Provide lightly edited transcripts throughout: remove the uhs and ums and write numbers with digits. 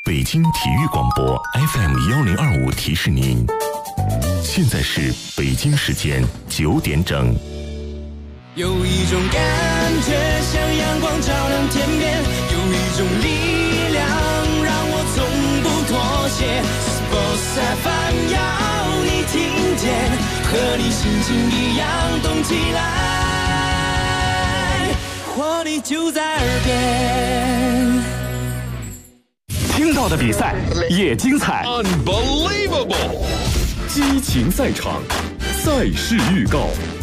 北京体育广播 FM1025提示您，现在是北京时间9点整。 有一种感觉像阳光照亮天边，有一种力量让我从不妥协。Sports FM 要你听见，和你心情一样动起来，活力就在耳边。 听到的比赛也精彩 Unbelievable 激情赛场，赛事预告。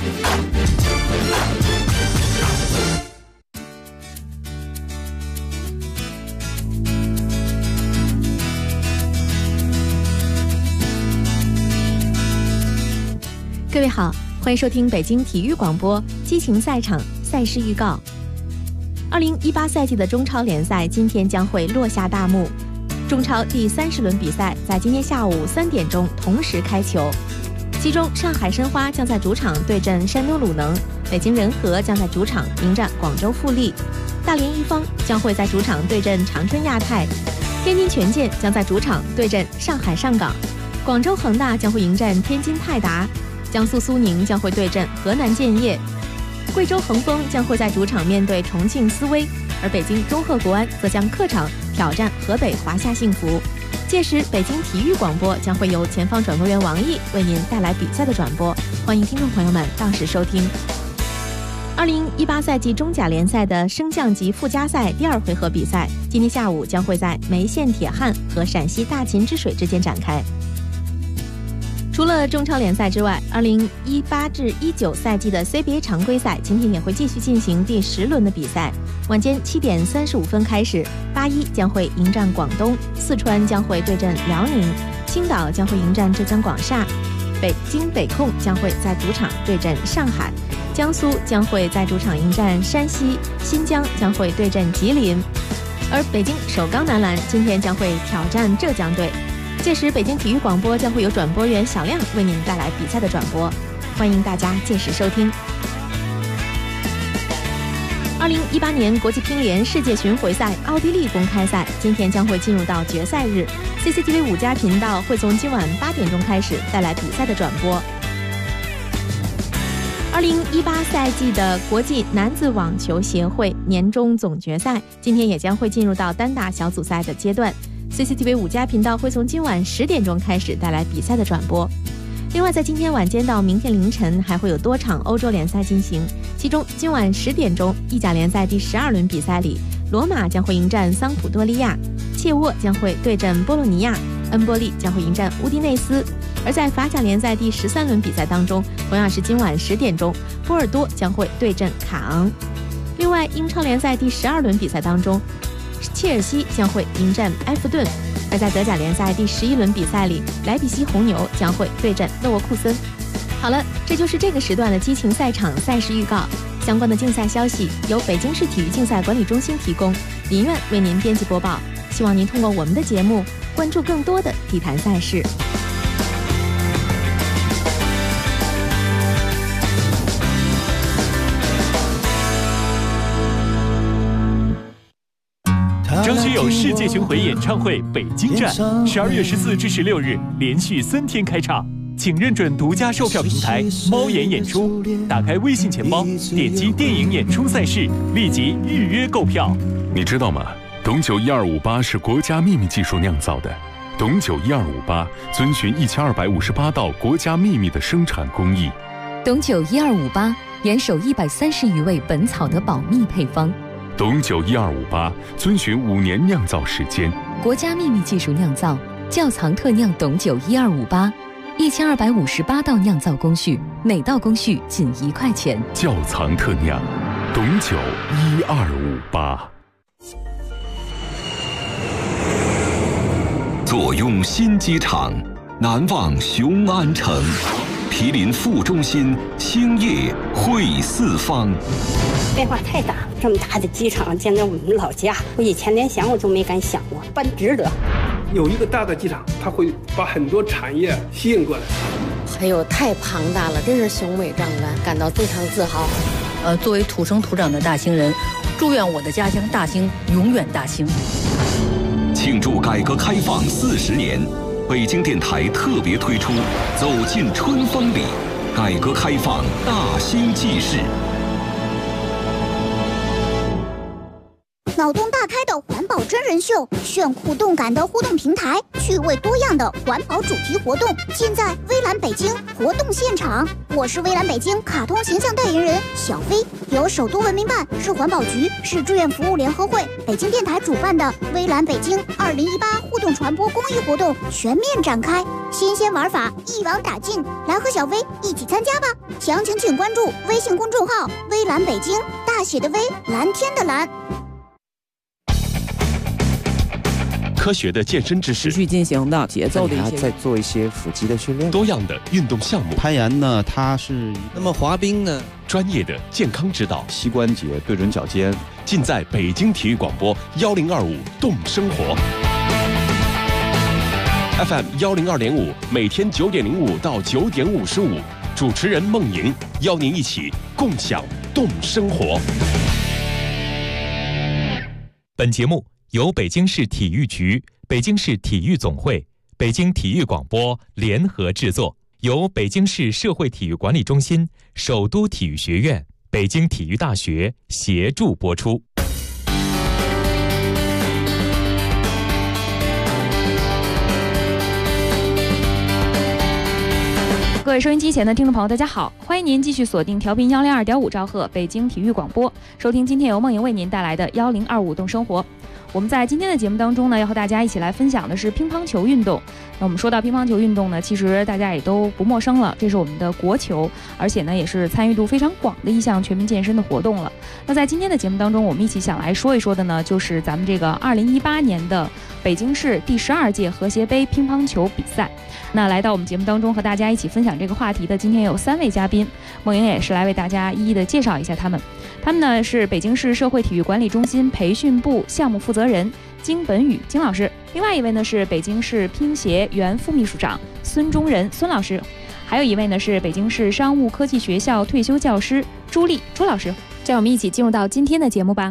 各位好，欢迎收听北京体育广播激情赛场赛事预告。2018赛季的中超联赛今天将会落下大幕，中超第30轮比赛在今天下午3点钟同时开球，其中上海申花将在主场对阵山东鲁能，北京人和将在主场迎战广州富力，大连一方将会在主场对阵长春亚泰，天津权健将在主场对阵上海上港，广州恒大将会迎战天津泰达，江苏苏宁将会对阵河南建业，贵州恒丰将会在主场面对重庆斯威，而北京中赫国安则将客场挑战河北华夏幸福。届时北京体育广播将会由前方转播员王毅为您带来比赛的转播，欢迎听众朋友们到时收听。2018赛季中甲联赛的升降级附加赛第2回合比赛今天下午将会在梅县铁汉和陕西大秦之水之间展开。除了中超联赛之外，2018至19赛季的 CBA 常规赛今天也会继续进行第10轮的比赛。晚间7点35分开始，81将会迎战广东，四川将会对阵辽宁，青岛将会迎战浙江广厦，北京北控将会在主场对阵上海，江苏将会在主场迎战山西，新疆将会对阵吉林，而北京首钢男篮今天将会挑战浙江队。届时北京体育广播将会有转播员小亮为您带来比赛的转播，欢迎大家届时收听。2018年国际乒联世界巡回赛奥地利公开赛今天将会进入到决赛日， CCTV 5+频道会从今晚8点钟开始带来比赛的转播。2018赛季的国际男子网球协会年终总决赛今天也将会进入到单打小组赛的阶段， CCTV 5+频道会从今晚10点钟开始带来比赛的转播。另外在今天晚间到明天凌晨还会有多场欧洲联赛进行，其中今晚10点钟意甲联赛第12轮比赛里，罗马将会迎战桑普多利亚，切沃将会对阵波洛尼亚，恩波利将会迎战乌迪内斯。而在法甲联赛第13轮比赛当中，同样是今晚10点钟，波尔多将会对阵卡昂。另外英超联赛第12轮比赛当中，切尔西将会迎战埃弗顿，而在德甲联赛第11轮比赛里，莱比锡红牛将会对阵勒沃库森。好了，这就是这个时段的激情赛场赛事预告，相关的竞赛消息由北京市体育竞赛管理中心提供，林苑为您编辑播报，希望您通过我们的节目关注更多的体坛赛事。 张学友世界巡回演唱会北京站12月14至16日连续3天开唱，请认准独家售票平台猫眼演出，打开微信钱包，点击电影演出赛事，立即预约购票。 你知道吗？董酒1258是国家秘密技术酿造的，董酒1258遵循1258道国家秘密的生产工艺。 董酒1258严守130余位本草的保密配方。 董酒1258遵循5年酿造时间， 国家秘密技术酿造，窖藏特酿董酒1258，1258道酿造工序，每道工序仅1块钱。 窖藏特酿，董酒1258。 坐拥新机场，难忘雄安城，毗邻副中心，兴业汇四方。 变化太大，这么大的机场建在我们老家，我以前连想我都没敢想过，办值得。 有一个大的机场，它会把很多产业吸引过来。 还有太庞大了，真是雄伟壮观，感到非常自豪。 作为土生土长的大兴人，祝愿我的家乡大兴永远大兴。 庆祝改革开放40年，北京电台特别推出《走进春风里》，改革开放大兴纪事。 脑洞大开的环保真人秀，炫酷动感的互动平台，趣味多样的环保主题活动，尽在微蓝北京活动现场。我是微蓝北京卡通形象代言人小飞，由首都文明办、市环保局、市志愿服务联合会、北京电台主办的微蓝北京2018互动传播公益活动全面展开，新鲜玩法一网打尽，来和小飞一起参加吧！详情请关注微信公众号“微蓝北京”，大写的微，蓝天的蓝。 科学的健身知识， 持续进行的节奏的一些， 再做一些腹肌的训练， 多样的运动项目。 攀岩呢，它是那么滑冰呢， 专业的健康指导， 膝关节对准脚尖， 尽在北京体育广播1025动生活 FM 102.5，每天9点05到9点55，主持人孟莹邀您一起共享动生活。 本节目由北京市体育局、北京市体育总会、北京体育广播联合制作，由北京市社会体育管理中心、首都体育学院、北京体育大学协助播出。 各位收音机前的听众朋友，大家好，欢迎您继续锁定调频102.5兆赫北京体育广播，收听今天由梦莹为您带来的1025动生活。我们在今天的节目当中呢，要和大家一起来分享的是乒乓球运动。那我们说到乒乓球运动呢，其实大家也都不陌生了，这是我们的国球，而且呢也是参与度非常广的一项全民健身的活动了。那在今天的节目当中，我们一起想来说一说的呢，就是咱们这个2018年的北京市第12届和谐杯乒乓球比赛。那来到我们节目当中和大家一起分享这个话题的，今天有3位嘉宾，梦莹也是来为大家一一的介绍一下他们。他们呢是北京市社会体育管理中心培训部项目负责人金本宇金老师，另外一位呢是北京市乒协原副秘书长孙忠仁孙老师，还有一位呢是北京市商务科技学校退休教师朱丽朱老师。这样我们一起进入到今天的节目吧。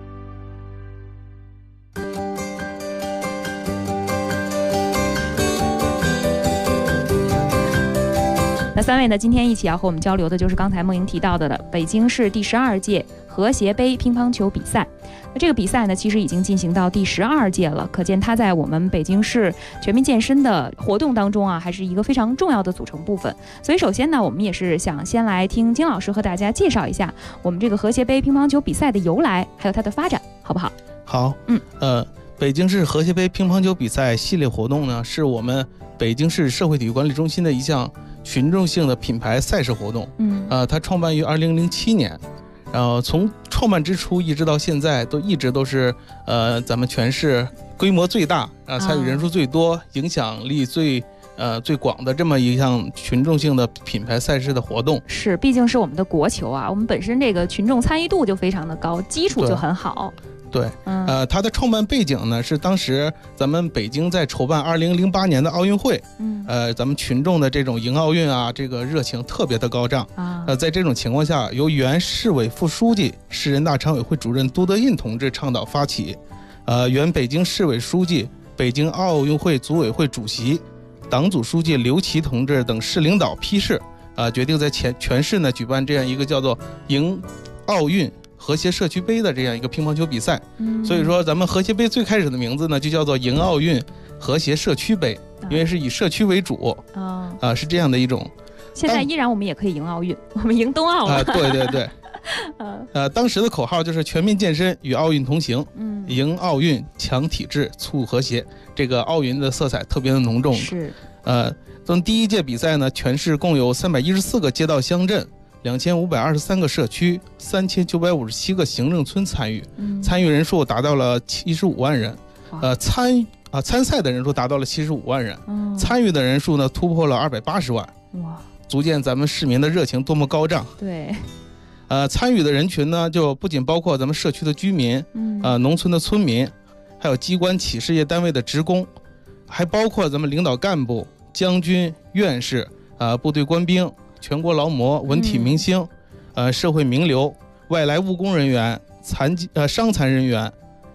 那3位呢，今天一起要和我们交流的就是刚才梦莹提到的北京市第12届和谐杯乒乓球比赛。那这个比赛呢，其实已经进行到第12届了，可见它在我们北京市全民健身的活动当中啊，还是一个非常重要的组成部分。所以首先呢，我们也是想先来听金老师和大家介绍一下我们这个和谐杯乒乓球比赛的由来，还有它的发展，好不好？ 好，北京市和谐杯乒乓球比赛系列活动呢，是我们北京市社会体育管理中心的一项群众性的品牌赛事活动。它创办于2007年，然后从创办之初一直到现在，一直都是咱们全市规模最大参与人数最多、影响力最广的这么一项群众性的品牌赛事的活动。 是，毕竟是我们的国球啊，我们本身这个群众参与度就非常的高，基础就很好。 对，它的创办背景呢是当时咱们北京在筹办2008年的奥运会，咱们群众的这种迎奥运啊，这个热情特别的高涨在这种情况下，由原市委副书记、市人大常委会主任杜德胤同志倡导发起，原北京市委书记、北京奥运会组委会主席、党组书记刘琦同志等市领导批示，决定在全市呢举办这样一个叫做迎奥运和谐社区杯的这样一个乒乓球比赛。所以说咱们和谐杯最开始的名字呢就叫做迎奥运和谐社区杯，因为是以社区为主是这样的一种。 现在依然我们也可以迎奥运，我们迎冬奥了。 对对对当时的口号就是全民健身与奥运同行，迎奥运强体质促和谐，这个奥运的色彩特别的浓重。 是从第一届比赛呢，全市共有314个街道乡镇、2523个社区、3957个行政村参与，参与人数达到了75万人，参赛的人数达到了75万人，参与的人数呢突破了280万，足见咱们市民的热情多么高涨。 对， 参与的人群呢就不仅包括咱们社区的居民，农村的村民，还有机关企事业单位的职工，还包括咱们领导干部、将军、院士、部队官兵、全国劳模、文体明星、社会名流、外来务工人员、伤残人员，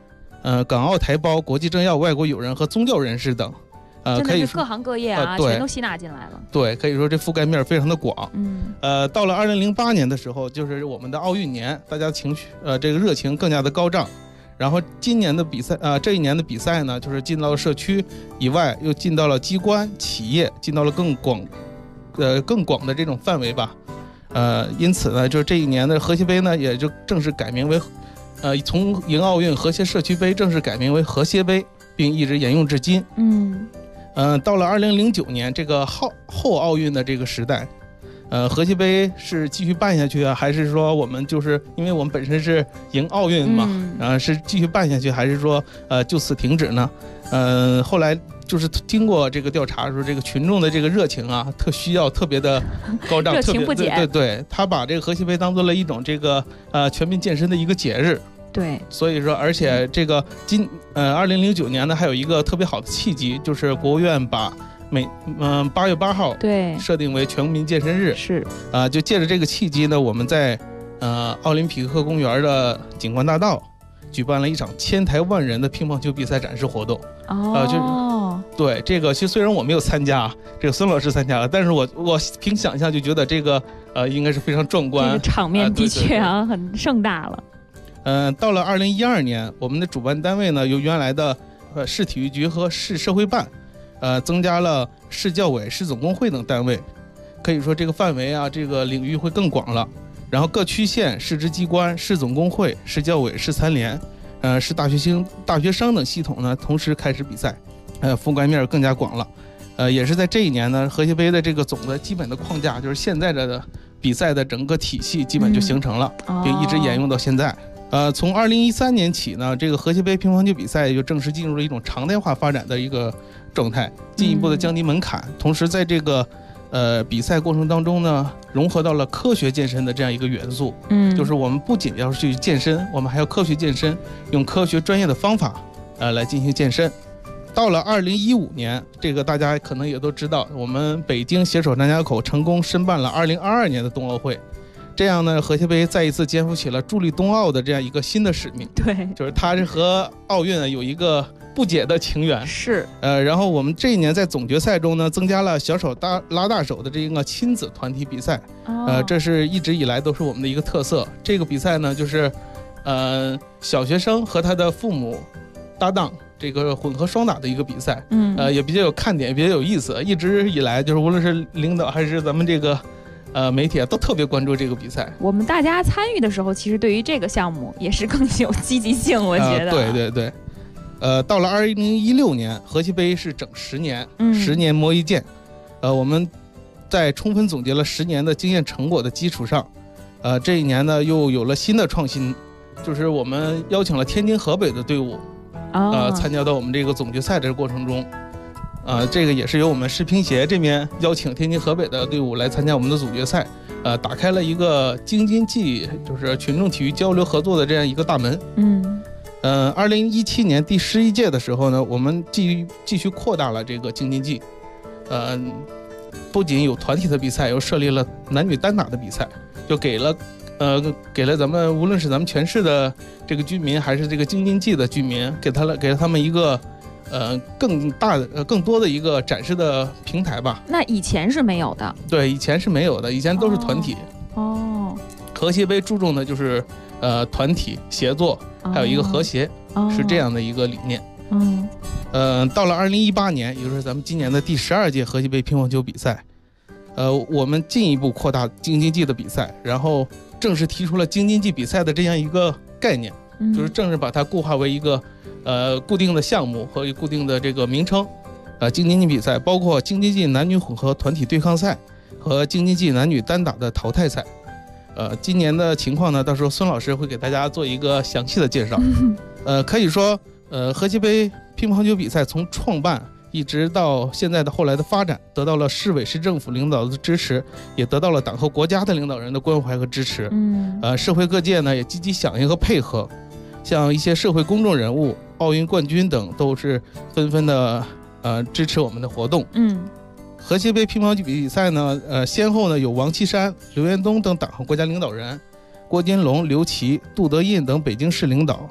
港澳台胞、国际政要、外国友人和宗教人士等。 可以各行各业啊，全都吸纳进来了。 对，可以说这覆盖面非常的广。到了2008年的时候，就是我们的奥运年，大家情绪这个热情更加的高涨。然后今年的比赛这一年的比赛呢，就是进到了社区以外，又进到了机关、企业，进到了更广的这种范围吧。因此呢，就是这一年的和谐杯呢，也就正式改名为从迎奥运和谐社区杯正式改名为和谐杯，并一直沿用至今。到了2009年这个后奥运的这个时代，和谐杯是继续办下去啊，还是说我们就是因为我们本身是迎奥运嘛，是继续办下去，还是说就此停止呢？后来就是经过这个调查说，这个群众的这个热情啊，需要特别的高涨， 热情不减。 对，他把这个和谐杯当做了一种这个全民健身的一个节日。 对， 所以说，而且这个2009年呢，还有一个特别好的契机，就是国务院把8月8号对设定为全民健身日。 是就借着这个契机呢，我们在奥林匹克公园的景观大道举办了一场千台万人的乒乓球比赛展示活动。对这个，其实虽然我没有参加，这个孙老师参加了，但是我凭想象就觉得这个应该是非常壮观， 这个场面的确很盛大了。 到了2012年，我们的主办单位呢，由原来的市体育局和市社会办，增加了市教委、市总工会等单位，可以说这个范围啊，这个领域会更广了。然后各区县、市直机关、市总工会、市教委、市残联，市大学生等系统呢，同时开始比赛，覆盖面更加广了。也是在这一年呢，和谐杯的这个总的基本的框架，就是现在的比赛的整个体系基本就形成了，并一直沿用到现在。从2013年起呢，这个和谐杯乒乓球比赛就正式进入了一种常态化发展的一个状态，进一步的降低门槛，同时在这个比赛过程当中呢，融合到了科学健身的这样一个元素。就是我们不仅要去健身，我们还要科学健身，用科学专业的方法来进行健身。到了2015年，这个大家可能也都知道，我们北京携手张家口成功申办了2022年的冬奥会。这样呢，和谐杯再一次肩负起了助力冬奥的这样一个新的使命。 对， 就是它是和奥运有一个不解的情缘。 是， 然后我们这一年在总决赛中呢，增加了小手拉大手的这个亲子团体比赛。这是一直以来都是我们的一个特色。这个比赛呢，就是小学生和他的父母搭档，这个混合双打的一个比赛。也比较有看点，比较有意思。一直以来就是无论是领导还是咱们这个媒体都特别关注这个比赛。 我们大家参与的时候，其实对于这个项目也是更有积极性，我觉得。 对。到了2016年，和谐杯是整10年，10年磨一剑。我们在充分总结了10年的经验成果的基础上，这一年呢又有了新的创新，就是我们邀请了天津、河北的队伍，参加到我们这个总决赛的过程中。这个也是由我们世乒协这边邀请天津、河北的队伍来参加我们的总决赛，打开了一个京津冀就是群众体育交流合作的这样一个大门。2017年第11届的时候呢，我们继续扩大了这个京津冀，不仅有团体的比赛，又设立了男女单打的比赛，就给了咱们无论是咱们全市的这个居民，还是这个京津冀的居民，给了他们一个更多的一个展示的平台吧。 那以前是没有的。 对，以前是没有的，以前都是团体。和谐杯注重的就是团体协作，还有一个和谐，是这样的一个理念。到了2018年，也就是咱们今年的第12届和谐杯乒乓球比赛，我们进一步扩大京津冀的比赛，然后正式提出了京津冀比赛的这样一个概念，就是正式把它固化为一个固定的项目和固定的这个名称。京津冀比赛包括京津冀男女混合团体对抗赛和京津冀男女单打的淘汰赛。今年的情况呢，到时候孙老师会给大家做一个详细的介绍。可以说和谐杯乒乓球比赛从创办一直到现在的后来的发展，得到了市委市政府领导的支持，也得到了党和国家的领导人的关怀和支持。社会各界呢也积极响应和配合，像一些社会公众人物、奥运冠军等都是纷纷的支持我们的活动。和谐杯乒乓球比赛呢，先后呢有王岐山、刘延东等党和国家领导人，郭金龙、刘琦、杜德胤等北京市领导，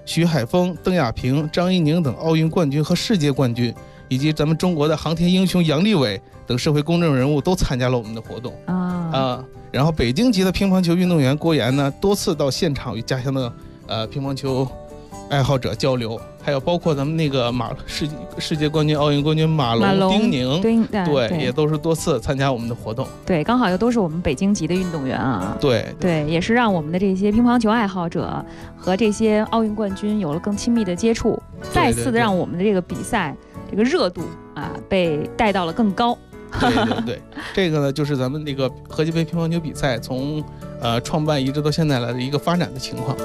徐海峰、邓亚萍、张怡宁等奥运冠军和世界冠军，以及咱们中国的航天英雄杨利伟等社会公众人物都参加了我们的活动然后北京籍的乒乓球运动员郭岩呢，多次到现场与家乡的乒乓球爱好者交流，还有包括咱们那个世界冠军、奥运冠军马龙、丁宁，对，也都是多次参加我们的活动。 对，刚好又都是我们北京籍的运动员啊。 对， 也是让我们的这些乒乓球爱好者和这些奥运冠军有了更亲密的接触，再次的让我们的这个比赛这个热度被带到了更高。 对，这个呢就是咱们那个河西杯乒乓球比赛从创办一直到现在来的一个发展的情况。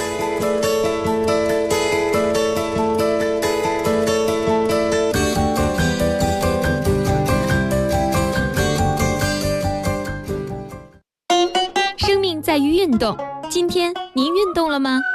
生命在于运动，今天您运动了吗？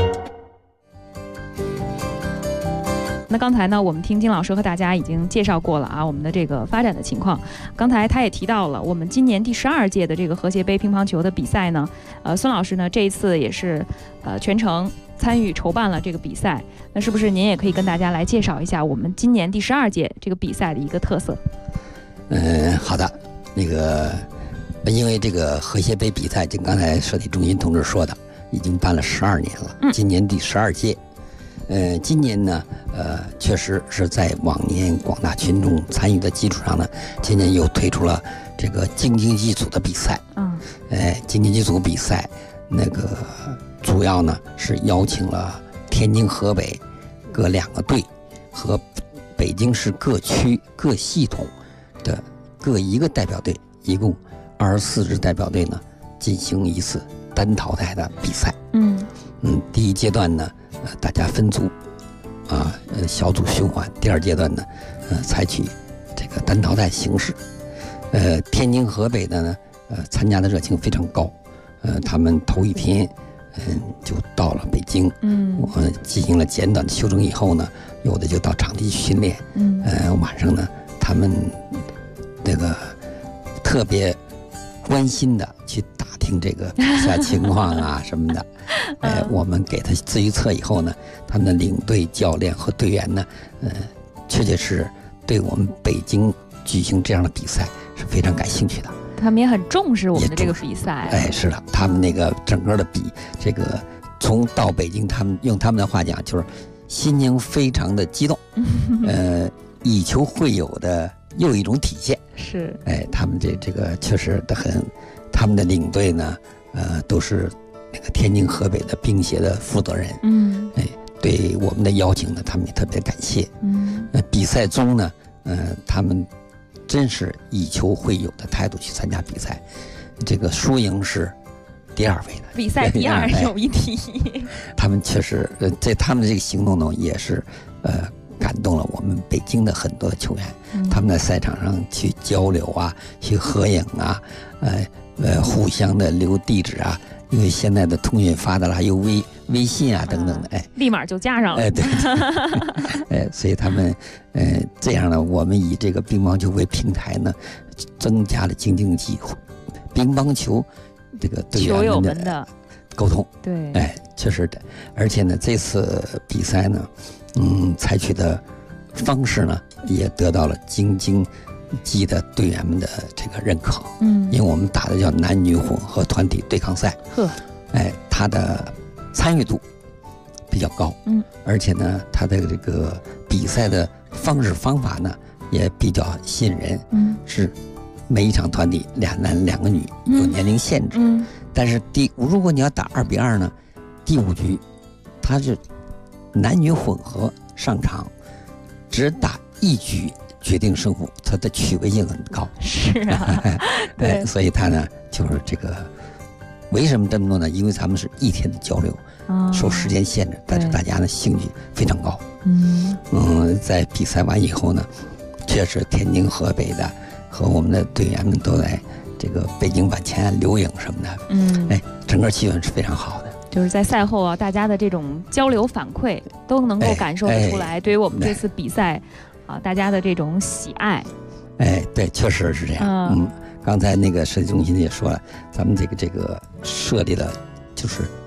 那刚才呢，我们听金老师和大家已经介绍过了我们的这个发展的情况。刚才他也提到了，我们今年第12届的这个和谐杯乒乓球的比赛呢，孙老师呢这一次也是全程参与筹办了这个比赛。那是不是您也可以跟大家来介绍一下我们今年第12届这个比赛的一个特色？ 好的，那个因为这个和谐杯比赛，就刚才社体中心同志说的，已经办了12年了，今年第12届。今年呢，确实是在往年广大群众参与的基础上呢，今年又推出了这个京津冀组的比赛。京津冀组比赛那个主要呢是邀请了天津、河北各2个队和北京市各区各系统的各1个代表队，一共24支代表队呢，进行一次单淘汰的比赛。第一阶段呢，大家分组小组循环。第2阶段呢，采取这个单淘汰形式。天津、河北的呢，参加的热情非常高。他们头一天，就到了北京。我进行了简短的休整以后呢，有的就到场地训练。晚上呢，他们那个特别关心的去打听这个比赛情况什么的。我们给他自预测以后呢，他们的领队、教练和队员呢，确确实对我们北京举行这样的比赛是非常感兴趣的。 他们也很重视我们的这个比赛。 是的，他们那个整个的这个从到北京，他们用他们的话讲，就是心情非常的激动，以球会友的又一种体现。 是， 他们这个确实的很，他们的领队呢，都是那个天津、河北的冰协的负责人。对我们的邀请呢，他们也特别感谢。比赛中呢，他们真是以球会友的态度去参加比赛，这个输赢是第2位的。 比赛第2有一题。 他们确实，在他们的这个行动呢，也是感动了我们北京的很多的球员。他们在赛场上去交流去合影互相的留地址因为现在的通讯发达了，还有微信等等的， 立马就加上了。 对，所以他们这样呢，我们以这个乒乓球为平台呢，增加了京津冀乒乓球这个队员们的沟通。 对， 确实的。而且呢，这次比赛呢，采取的方式呢，也得到了京津冀的队员们的这个认可。因为我们打的叫男女混合团体对抗赛。他的参与度比较高。而且呢，他的这个比赛的方式方法呢，也比较吸引人。是每一场团体2男2个女，有年龄限制。但是如果你要打2比2呢，第5局他是男女混合上场，只打1局决定胜负，它的趣味性很高。 是对， 所以他呢，就是这个为什么这么做呢？因为咱们是1天的交流，受时间限制，但是大家呢兴趣非常高。在比赛完以后呢，确实天津、河北的和我们的队员们都在这个北京板前留影什么的。整个气氛是非常好的。 就是在赛后大家的这种交流反馈都能够感受得出来，对于我们这次比赛大家的这种喜爱。 对，确实是这样。刚才那个设计中心也说了，咱们这个设立了就是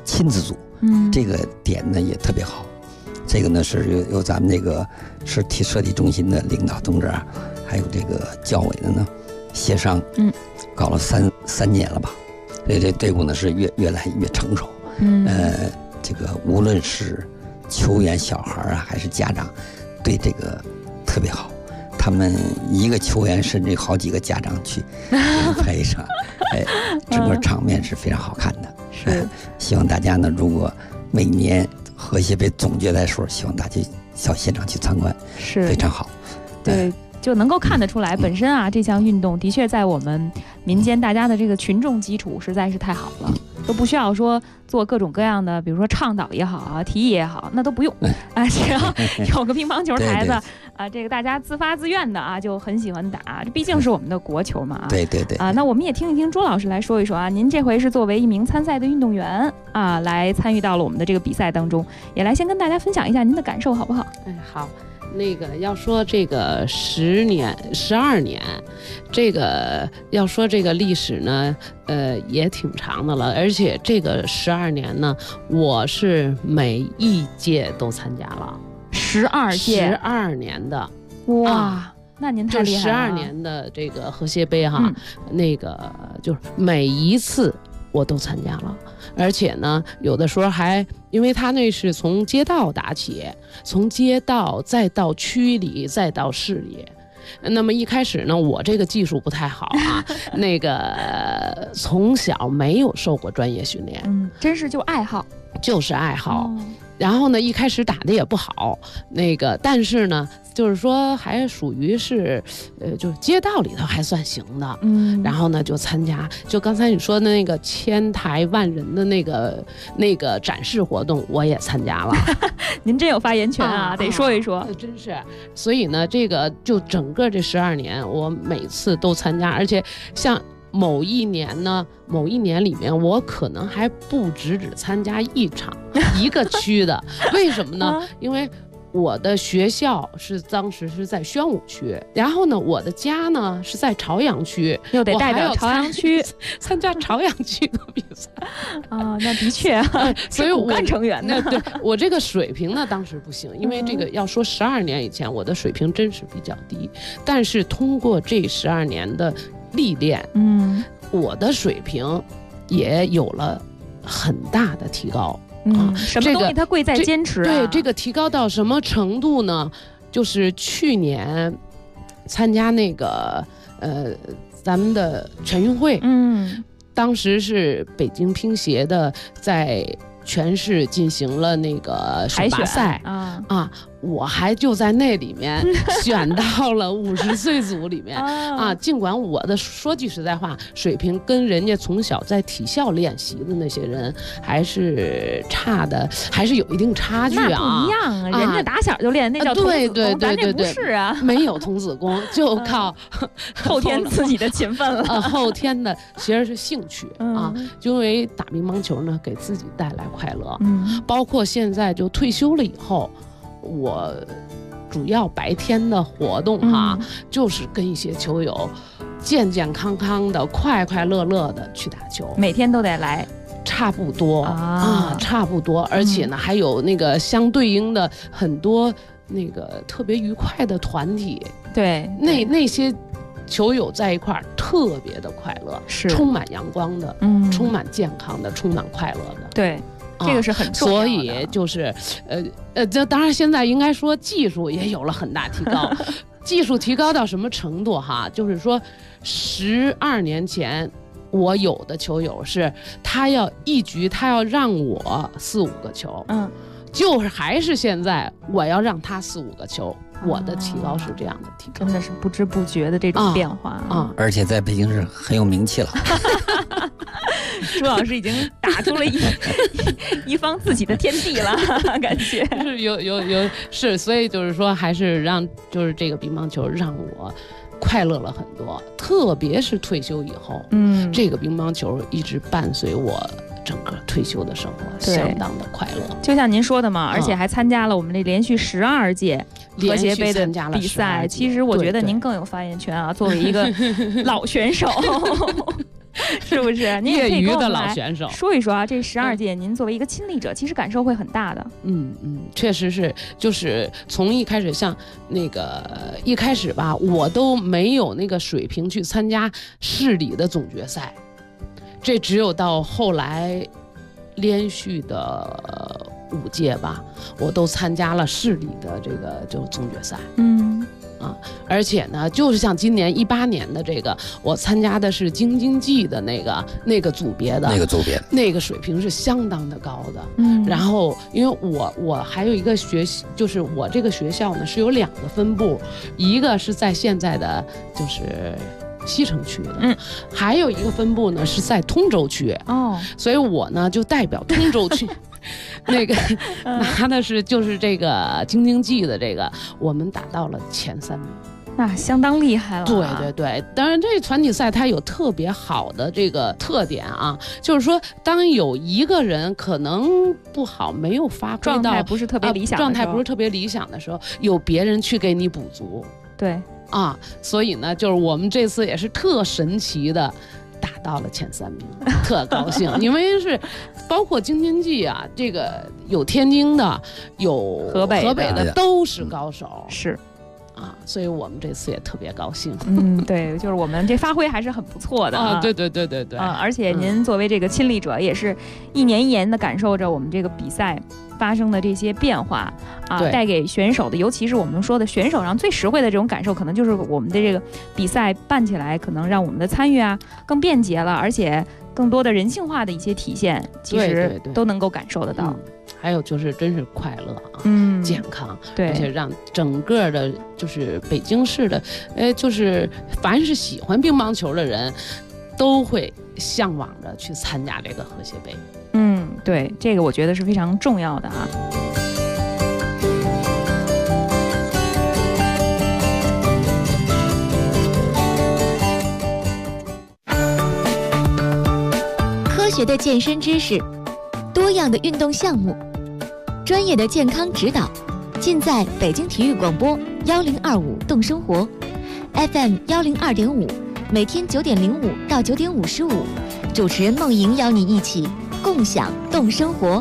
亲子组，这个点呢也特别好。这个呢是由咱们这个设计中心的领导同志啊，还有这个教委的呢协商，搞了三年了吧，所以这队伍呢是越来越成熟。这个无论是球员小孩啊，还是家长，对这个特别好。他们一个球员甚至好几个家长去拍一场，整个场面是非常好看的。是，希望大家呢，如果每年和谐杯总决赛的时候，希望大家到现场去参观，是非常好。 对。就能够看得出来，本身啊，这项运动的确在我们民间大家的这个群众基础实在是太好了，都不需要说做各种各样的，比如说倡导也好啊，提议也好，那都不用啊，只要有个乒乓球台子啊，这个大家自发自愿的啊，就很喜欢打，这毕竟是我们的国球嘛。 对啊，那我们也听一听朱老师来说一说啊，您这回是作为一名参赛的运动员啊，来参与到了我们的这个比赛当中，也来先跟大家分享一下您的感受好不好？ 好。那个要说这个12年，这个要说这个历史呢，也挺长的了。而且这个12年呢，我是每一届都参加了，12年的， 哇，那您太厉害了。 12年的这个和谐杯哈，那个就是每一次我都参加了。而且呢，有的时候还因为他那是从街道打起，从街道再到区里，再到市里。那么一开始呢，我这个技术不太好啊，那个从小没有受过专业训练， 真是就爱好， 就是爱好。然后呢，一开始打的也不好，那个但是呢，就是说还属于是，就是街道里头还算行的，然后呢就参加，就刚才你说的那个千台万人的那个展示活动，我也参加了。 您真有发言权啊，得说一说， 真是。所以呢，这个就整个这12年，我每次都参加，而且像。某一年里面，我可能还不只参加一场一个区的，为什么呢？因为我的学校当时是在宣武区，然后呢，我的家呢是在朝阳区， 又得代表朝阳区参加朝阳区的比赛啊，那的确所以我干成员呢， 对我这个水平呢当时不行，因为这个要说12年以前我的水平真是比较低，但是通过这12年的历练，我的水平也有了很大的提高。 什么东西它贵在坚持啊？ 对，这个提高到什么程度呢？就是去年参加那个咱们的全运会，当时是北京乒协的在全市进行了那个选拔赛啊，我还就在那里面选到了50岁组里面啊。尽管我的说句实在话，水平跟人家从小在体校练习的那些人还是差的，还是有一定差距啊。 那不一样啊，人家打小就练，那叫童子功，咱这不是啊， 没有童子功，就靠后天自己的勤奋了。 后天的其实是兴趣啊，就因为打乒乓球呢，给自己带来快乐。包括现在就退休了以后。我主要白天的活动就是跟一些球友健健康康的、快快乐乐的去打球， 每天都得来， 差不多差不多。而且呢，还有那个相对应的很多那个特别愉快的团体， 对， 那些球友在一块儿特别的快乐，是充满阳光的，充满健康的，充满快乐的， 对。这个是很重要的， 所以就是这当然现在应该说技术也有了很大提高，技术提高到什么程度哈？就是说12年前我有的球友是他要一局他要让我4-5个球，就是还是现在我要让他4-5个球，我的提高是这样的提高， 真的是不知不觉的这种变化啊！ 而且在北京是很有名气了。 朱老师已经打出了一方自己的天地了，感觉是有是，所以就是说还是让就是这个乒乓球让我快乐了很多，特别是退休以后，这个乒乓球一直伴随我整个退休的生活，相当的快乐。 就像您说的嘛，而且还参加了我们这连续12届和谐杯的比赛。其实我觉得您更有发言权啊，作为一个老选手。 是不是？您也可以业余的老选手说一说啊，这12届您作为一个亲历者，其实感受会很大的。 确实是，就是从一开始像那个一开始吧，我都没有那个水平去参加市里的总决赛，这只有到后来连续的5届吧，我都参加了市里的这个就总决赛。而且呢，就是像今年18年的这个，我参加的是京津冀的那个组别的，那个水平是相当的高的。然后因为我还有一个就是我这个学校呢是有2个分部，一个是在现在的就是西城区的，还有一个分部呢是在通州区。所以我呢就代表通州区。那个拿的是就是这个京津冀的这个，我们打到了前3名， 那相当厉害了。 对，当然这团体赛它有特别好的这个特点啊，就是说当有一个人可能不好，没有发挥到状态不是特别理想的时候，有别人去给你补足。 对所以呢，就是我们这次也是特神奇的。打到了前3名，特高兴，因为是包括京津冀啊，这个有天津的，有河北的，都是高手， 是所以我们这次也特别高兴。 对，就是我们这发挥还是很不错的对， 而且您作为这个亲历者，也是一年一年的感受着我们这个比赛发生的这些变化带给选手的，尤其是我们说的选手上最实惠的这种感受，可能就是我们的这个比赛办起来，可能让我们的参与更便捷了，而且更多的人性化的一些体现，其实都能够感受得到。 还有就是真是快乐健康，而且让整个的就是北京市的就是凡是喜欢乒乓球的人都会向往着去参加这个和谐杯。 对，这个我觉得是非常重要的科学的健身知识，多样的运动项目，专业的健康指导，尽在北京体育广播1025动生活 FM 102.5，每天9点05到9点55，主持人梦莹邀你一起共享动生活。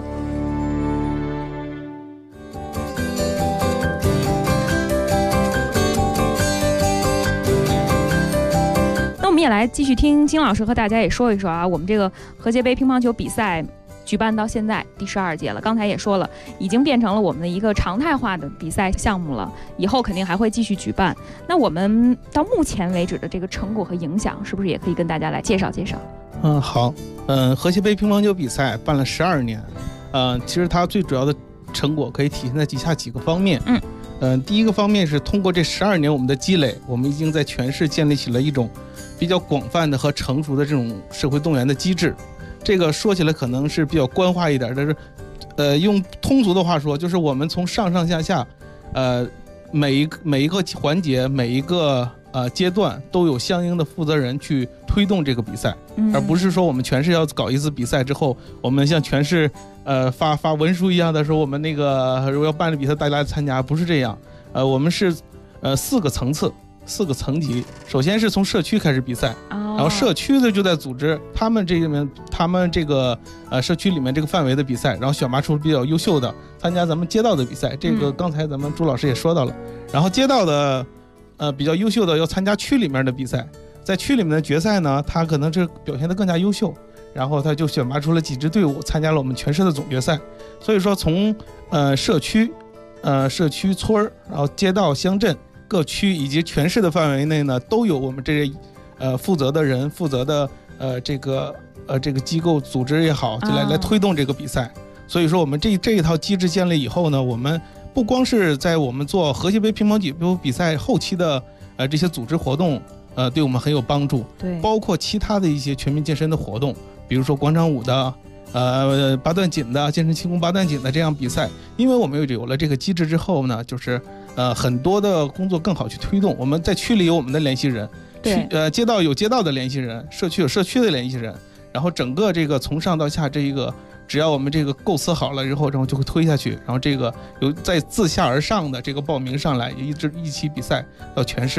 那我们也来继续听金老师和大家也说一说我们这个和谐杯乒乓球比赛举办到现在第12届了，刚才也说了，已经变成了我们的一个常态化的比赛项目了，以后肯定还会继续举办。那我们到目前为止的这个成果和影响，是不是也可以跟大家来介绍介绍？ 好，和谐杯乒乓球比赛办了12年，其实它最主要的成果可以体现在以下几个方面。第一个方面是通过这12年我们的积累，我们已经在全市建立起了一种比较广泛的和成熟的这种社会动员的机制。这个说起来可能是比较官话一点，但是用通俗的话说，就是我们从上上下下，每一个环节，每一个阶段都有相应的负责人去推动这个比赛，而不是说我们全市要搞一次比赛之后，我们像全市发文书一样的说我们那个如果要办的比赛大家来参加，不是这样。我们是4个层次，4个层级。首先是从社区开始比赛，然后社区的就在组织他们这个社区里面这个范围的比赛，然后选拔出比较优秀的参加咱们街道的比赛。这个刚才咱们朱老师也说到了。然后街道的比较优秀的要参加区里面的比赛，在区里面的决赛呢，他可能这表现得更加优秀，然后他就选拔出了几支队伍参加了我们全市的总决赛。所以说从社区村儿，然后街道乡镇各区以及全市的范围内呢，都有我们这些负责的人，负责的这个机构组织也好，就来推动这个比赛。所以说我们这一套机制建立以后呢，我们不光是在我们做和谐杯乒乓球比赛后期的这些组织活动对我们很有帮助， 对， 包括其他的一些全民健身的活动，比如说广场舞的八段锦的健身轻功八段锦的这样比赛。因为我们有了这个机制之后呢，就是很多的工作更好去推动。我们在区里有我们的联系人，街道有街道的联系人，社区有社区的联系人，然后整个这个从上到下这一个，只要我们这个构思好了之后，然后就会推下去，然后这个由在自下而上的这个报名上来，一起比赛到全市，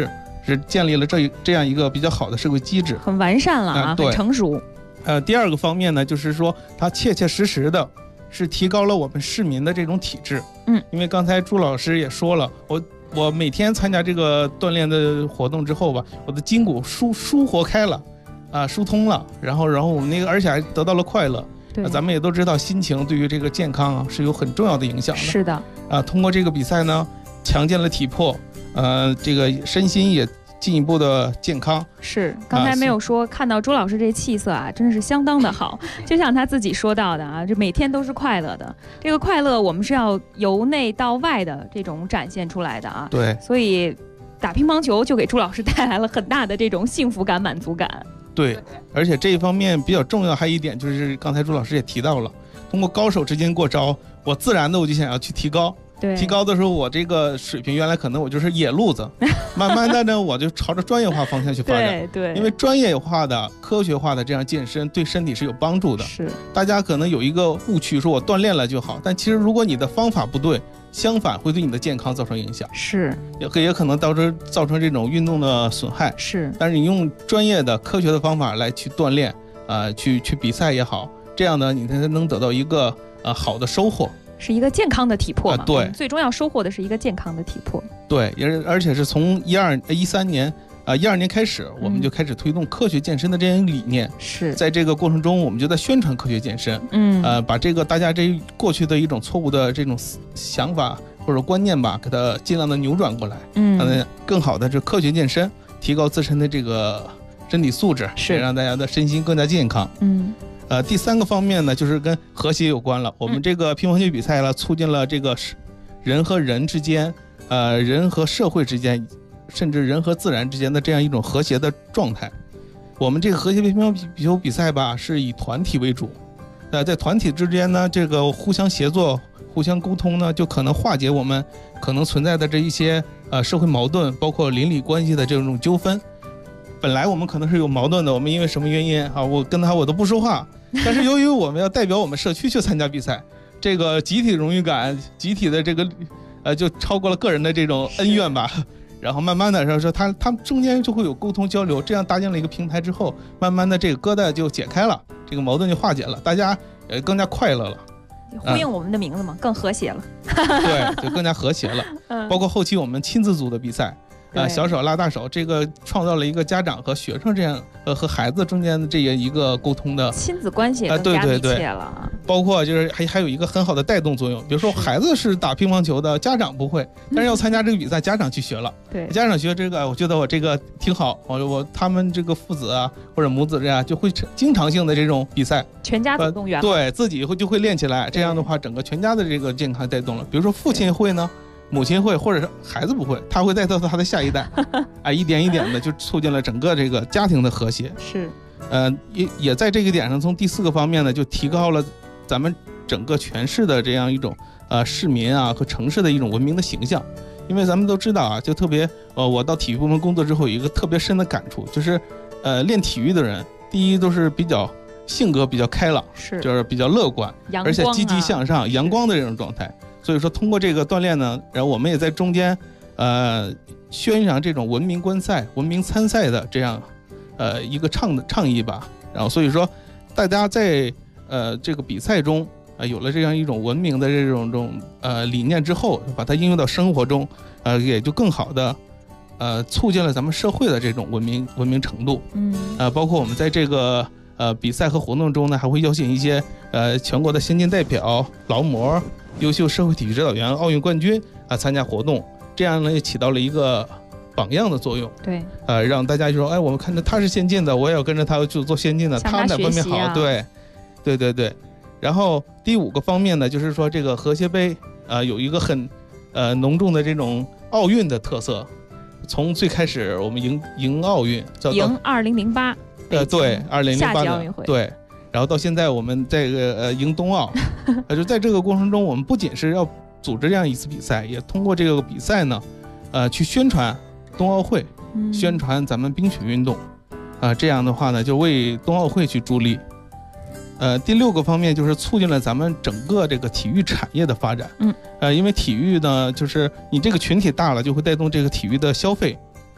是建立了这样一个比较好的社会机制， 很完善了啊，很成熟。 第二个方面呢，就是说它切切实实的是提高了我们市民的这种体质。因为刚才朱老师也说了，我每天参加这个锻炼的活动之后吧，我的筋骨舒活开了，疏通了，然后我们那个而且还得到了快乐。咱们也都知道，心情对于这个健康啊是有很重要的影响的。 是的。 通过这个比赛呢，强健了体魄，这个身心也进一步的健康。 是，刚才没有说，看到朱老师这气色啊，真是相当的好。就像他自己说到的啊，这每天都是快乐的。这个快乐我们是要由内到外的这种展现出来的啊。 对。 所以打乒乓球就给朱老师带来了很大的这种幸福感、满足感。 对，而且这一方面比较重要，还有一点就是刚才朱老师也提到了，通过高手之间过招，我自然的我就想要去提高。 对， 提高的时候，我这个水平原来可能我就是野路子，慢慢的呢，我就朝着专业化方向去发展。 对， 因为专业化的、科学化的这样健身对身体是有帮助的。 是， 大家可能有一个误区，说我锻炼了就好，但其实如果你的方法不对，相反会对你的健康造成影响。 是， 也可能造成这种运动的损害。 是， 但是你用专业的、科学的方法来去锻炼，去比赛也好，这样呢，你才能得到一个好的收获。 是一个健康的体魄嘛？ 对， 最终要收获的是一个健康的体魄。 对，而且是从12年开始，我们就开始推动科学健身的这样一个理念。 是， 在这个过程中，我们就在宣传科学健身。把这个大家这过去的一种错误的这种想法或者观念吧，给它尽量的扭转过来。更好的这科学健身，提高自身的这个身体素质， 是让大家的身心更加健康。第三个方面呢，就是跟和谐有关了。我们这个乒乓球比赛了，促进了这个人和人之间，人和社会之间，甚至人和自然之间的这样一种和谐的状态。我们这个和谐乒乓球比赛吧，是以团体为主。在团体之间呢，这个互相协作、互相沟通呢，就可能化解我们可能存在的这一些社会矛盾，包括邻里关系的这种纠纷。本来我们可能是有矛盾的，我们因为什么原因啊，我跟他我都不说话。但是由于我们要代表我们社区去参加比赛，这个集体荣誉感、集体的这个就超过了个人的这种恩怨吧。然后慢慢的说他们中间就会有沟通交流，这样搭建了一个平台之后，慢慢的这个疙瘩就解开了，这个矛盾就化解了，大家更加快乐了。 呼应我们的名字嘛，更和谐了。 对，就更加和谐了。包括后期我们亲子组的比赛。小手拉大手，这个创造了一个家长和学生这样和孩子中间的这样一个沟通的亲子关系更加密切了。 包括就是还有一个很好的带动作用，比如说孩子是打乒乓球的，家长不会，但是要参加这个比赛，家长去学了。 对， 家长学这个，我觉得我这个挺好。他们这个父子啊或者母子这样就会经常性的这种比赛， 全家总动员。对， 自己就会练起来。这样的话，整个全家的这个健康带动了。比如说父亲会呢。母亲会，或者是孩子不会，他会带到他的下一代，一点一点的就促进了整个这个家庭的和谐。 是， 也在这个点上，从第四个方面呢，就提高了咱们整个全市的这样一种市民啊和城市的一种文明的形象。因为咱们都知道啊，就特别我到体育部门工作之后，有一个特别深的感触，就是练体育的人，第一都是比较性格比较开朗，就是比较乐观，而且积极向上、阳光的这种状态。所以说通过这个锻炼呢，然后我们也在中间宣扬这种文明观赛、文明参赛的这样一个倡议吧。然后所以说大家在这个比赛中有了这样一种文明的这种理念之后，把它应用到生活中，也就更好的促进了咱们社会的这种文明程度。包括我们在这个比赛和活动中呢，还会邀请一些全国的先进代表、劳模、优秀社会体育指导员、奥运冠军参加活动，这样呢也起到了一个榜样的作用。 对， 让大家就说，我们看着他是先进的，我也要跟着他去做先进的，他哪方面好？对。然后第五个方面呢，就是说这个和谐杯有一个很浓重的这种奥运的特色，从最开始我们迎奥运， 迎2008。 对，2008 夏季奥运会。 对，然后到现在我们这个迎冬奥，就在这个过程中，我们不仅是要组织这样一次比赛，也通过这个比赛呢，去宣传冬奥会，宣传咱们冰雪运动，这样的话呢，就为冬奥会去助力。第六个方面就是促进了咱们整个这个体育产业的发展。因为体育呢，就是你这个群体大了，就会带动这个体育的消费。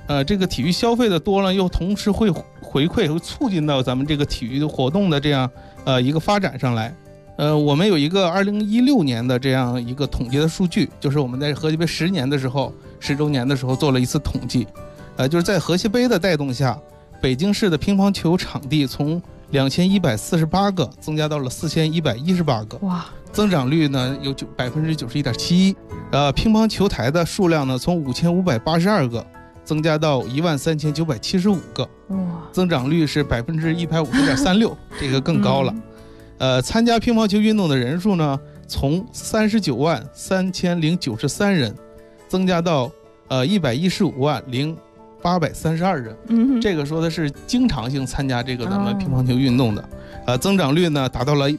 这个体育消费的多了，又同时会回馈会促进到咱们这个体育活动的这样一个发展上来。我们有一个2016年的这样一个统计的数据，就是我们在河西杯10年的时候，10周年的时候做了一次统计，就是在河西杯的带动下，北京市的乒乓球场地从2148个增加到了4118个， 哇， 增长率呢有91.71%。乒乓球台的数量呢从5582个增加到13975个， 哇， 增长率是150.36%，这个更高了。参加乒乓球运动的人数呢，从393093人增加到1150832人。这个说的是经常性参加这个咱们乒乓球运动的。增长率呢达到了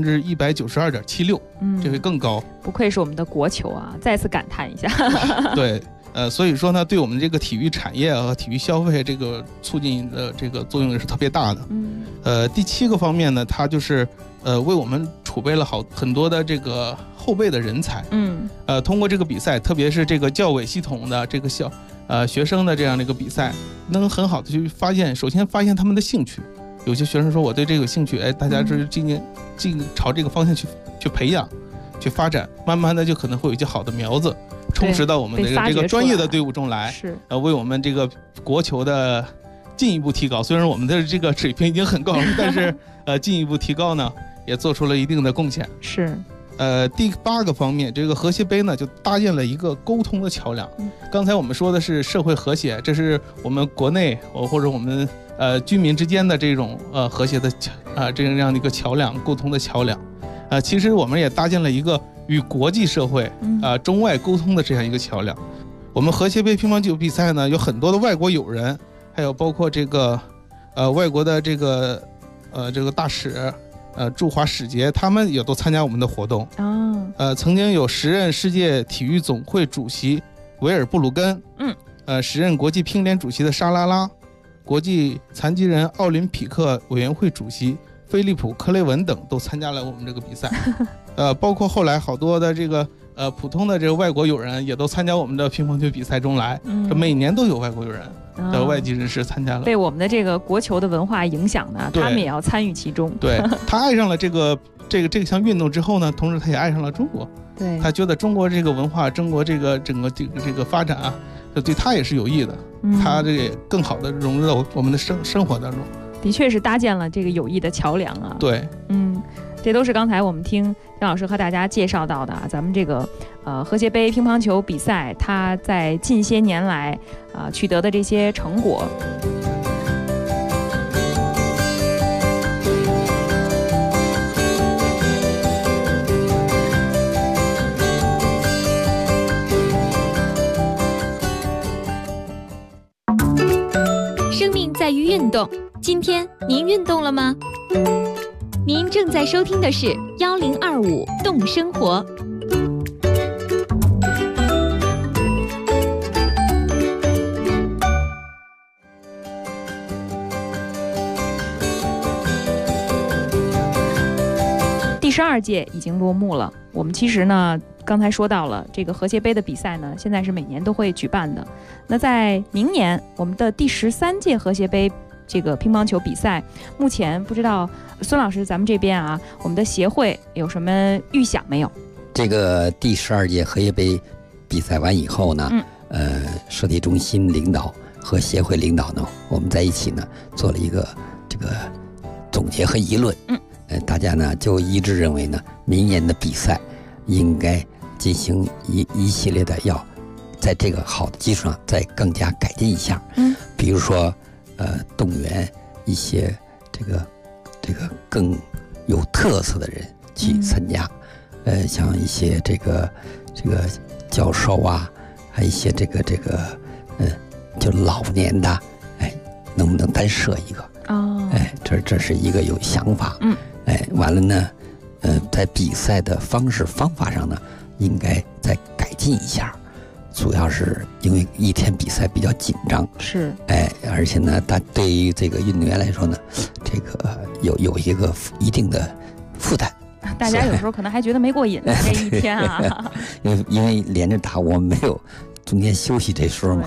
192.76%，这会更高。 不愧是我们的国球啊，再次感叹一下。 对。所以说呢，对我们这个体育产业和体育消费这个促进的这个作用也是特别大的。第7个方面呢，它就是为我们储备了很多的这个后备的人才。通过这个比赛，特别是这个教委系统的这个学生的这样的一个比赛，能很好的去首先发现他们的兴趣。有些学生说我对这个兴趣，大家就是朝这个方向去培养、去发展，慢慢的就可能会有一些好的苗子。充实到我们的这个专业的队伍中来， 是为我们这个国球的进一步提高。虽然我们的这个水平已经很高了，但是进一步提高呢，也做出了一定的贡献。 是。 第8个方面，这个河西杯呢就搭建了一个沟通的桥梁。刚才我们说的是社会和谐，这是我们国内或者我们居民之间的这种和谐的这样的一个桥梁，沟通的桥梁。其实我们也搭建了一个与国际社会中外沟通的这样一个桥梁。我们河西杯乒乓球比赛呢，有很多的外国友人，还有包括这个外国的这个大使、驻华使节，他们也都参加我们的活动。曾经有时任世界体育总会主席维尔布鲁根，时任国际乒联主席的沙拉拉，国际残疾人奥林匹克委员会主席菲利普·克雷文等都参加了我们这个比赛。包括后来好多的这个普通的这个外国友人也都参加我们的乒乓球比赛中来。这每年都有外国友人的外籍人士参加了。 被我们的这个国球的文化影响呢，他们也要参与其中。 对，他爱上了这项运动之后呢，同时他也爱上了中国。 对， 他觉得中国这个文化，中国这个整个这个发展啊，对他也是有益的。他这个更好的融入到我们的生活当中。 的确是搭建了这个友谊的桥梁啊。 对， 这都是刚才我们听姜老师和大家介绍到的啊，咱们这个河西杯乒乓球比赛，它在近些年来取得的这些成果。 生命在于运动，今天您运动了吗？您正在收听的是1025动生活。 第12届已经落幕了。我们其实呢，刚才说到了这个河西杯的比赛呢，现在是每年都会举办的。那在明年，我们的第13届河西杯这个乒乓球比赛，目前不知道孙老师咱们这边啊，我们的协会有什么预想没有？ 这个第12届河西杯比赛完以后呢，社体中心领导和协会领导呢，我们在一起呢做了一个这个总结和议论。大家呢就一致认为呢，明年的比赛应该进行一系列的，要在这个好的基础上再更加改进一下。比如说动员一些这个更有特色的人去参加。像一些这个教授啊，还有一些就老年的，能不能单设一个？这是一个有想法。完了呢，在比赛的方式方法上呢，应该再改进一下。主要是因为一天比赛比较紧张， 是， 而且呢，对于这个运动员来说呢，这个有一个一定的负担。 大家有时候可能还觉得没过瘾呢，这一天啊。 因为连着打，我们没有中间休息这时候嘛。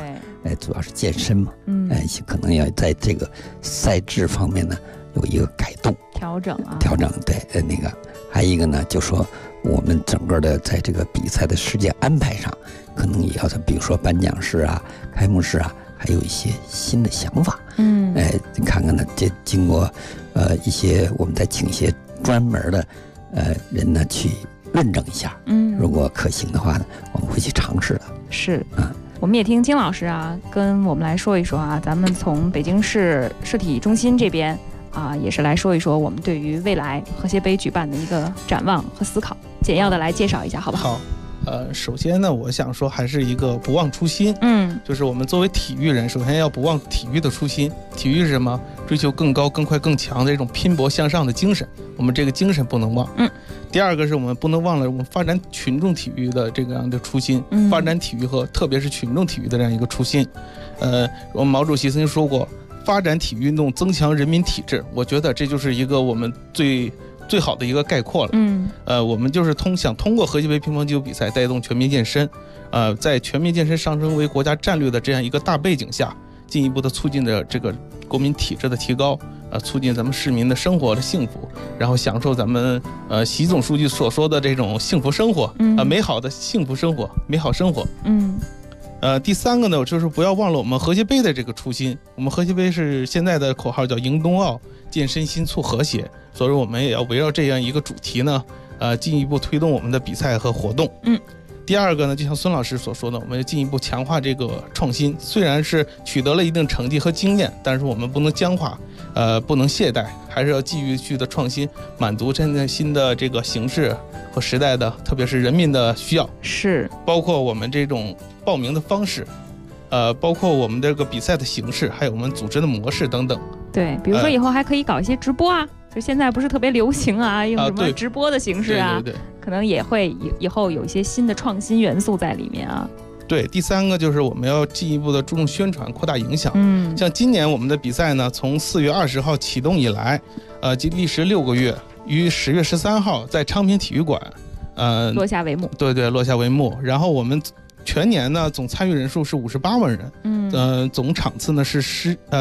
主要是健身嘛，可能要在这个赛制方面呢有一个改动调整， 对，那个还有一个呢，就说我们整个的在这个比赛的时间安排上，可能也要比如说颁奖式啊、开幕式啊，还有一些新的想法。你看看呢，这经过一些我们再请一些专门的人呢去论证一下。如果可行的话呢，我们会去尝试的。 是我们也听金老师啊跟我们来说一说啊，咱们从北京市市体育中心这边啊，也是来说一说我们对于未来和谐杯举办的一个展望和思考，简要的来介绍一下，好不好？ 好。首先呢，我想说还是一个不忘初心。就是我们作为体育人，首先要不忘体育的初心。体育是什么？追求更高、更快、更强的一种拼搏向上的精神。我们这个精神不能忘。第二个是我们不能忘了我们发展群众体育的这个样的初心，发展体育和特别是群众体育的这样一个初心。我们毛主席曾经说过，发展体育运动，增强人民体质。我觉得这就是一个我们最好的一个概括了。我们就是想通过和谐杯乒乓球比赛带动全民健身，在全民健身上升为国家战略的这样一个大背景下，进一步的促进着这个国民体质的提高，促进咱们市民的生活的幸福，然后享受咱们习总书记所说的这种幸福生活，美好的幸福生活，美好生活。第三个呢，就是不要忘了我们和谐杯的这个初心。我们和谐杯是现在的口号叫迎冬奥，健身心促和谐，所以我们也要围绕这样一个主题呢，进一步推动我们的比赛和活动。第二个呢，就像孙老师所说的，我们要进一步强化这个创新。虽然是取得了一定成绩和经验，但是我们不能僵化，不能懈怠，还是要继续的创新，满足现在新的这个形势和时代的，特别是人民的需要。 是， 包括我们这种报名的方式，包括我们这个比赛的形式，还有我们组织的模式等等。 对，比如说以后还可以搞一些直播啊，就现在不是特别流行啊，用什么直播的形式啊， 对， 可能也会以后有一些新的创新元素在里面啊。 对，第三个就是我们要进一步的注重宣传，扩大影响。像今年我们的比赛呢，从4月20号启动以来，历时6个月，于10月13号在昌平体育馆， 落下帷幕。 对，落下帷幕。然后我们全年呢总参与人数是58万人，总场次呢是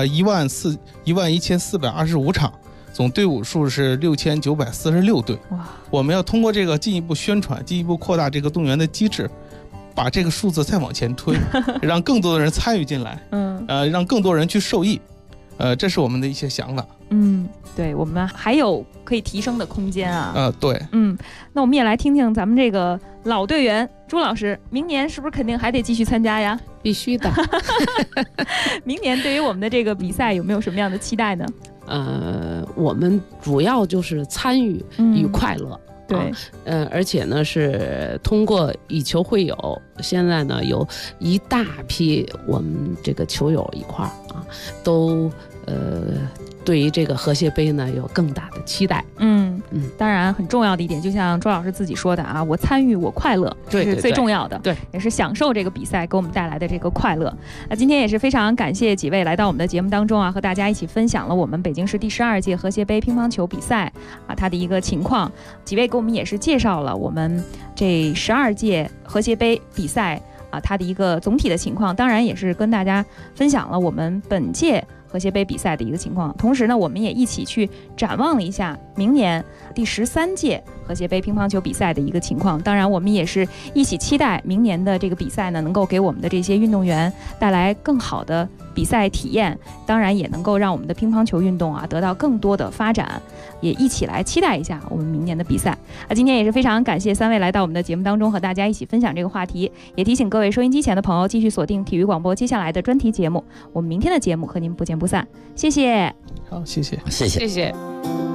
11425场，总队伍数是6946队。 哇！ 我们要通过这个进一步宣传，进一步扩大这个动员的机制，把这个数字再往前推，让更多的人参与进来，让更多人去受益，这是我们的一些想法。 对，我们还有可以提升的空间啊。 对， 那我们也来听听咱们这个老队员朱老师，明年是不是肯定还得继续参加呀？ 必须的。 明年对于我们的这个比赛有没有什么样的期待呢？ 我们主要就是参与与快乐。 对， 而且呢是通过以球会友，现在呢有一大批我们这个球友一块儿啊，都对于这个和谐杯呢有更大的期待。 当然很重要的一点，就像周老师自己说的啊，我参与我快乐，这是最重要的。 对， 也是享受这个比赛给我们带来的这个快乐。那今天也是非常感谢几位来到我们的节目当中啊，和大家一起分享了我们北京市第12届和谐杯乒乓球比赛啊它的一个情况。几位给我们也是介绍了我们这12届和谐杯比赛啊它的一个总体的情况，当然也是跟大家分享了我们本届和谐杯比赛的一个情况。同时呢，我们也一起去展望了一下明年第13届和谐杯乒乓球比赛的一个情况。当然我们也是一起期待明年的这个比赛呢，能够给我们的这些运动员带来更好的比赛体验，当然也能够让我们的乒乓球运动啊得到更多的发展，也一起来期待一下我们明年的比赛。今天也是非常感谢3位来到我们的节目当中，和大家一起分享这个话题，也提醒各位收音机前的朋友继续锁定体育广播接下来的专题节目，我们明天的节目和您不见不散。谢谢。 好，谢谢。 谢谢。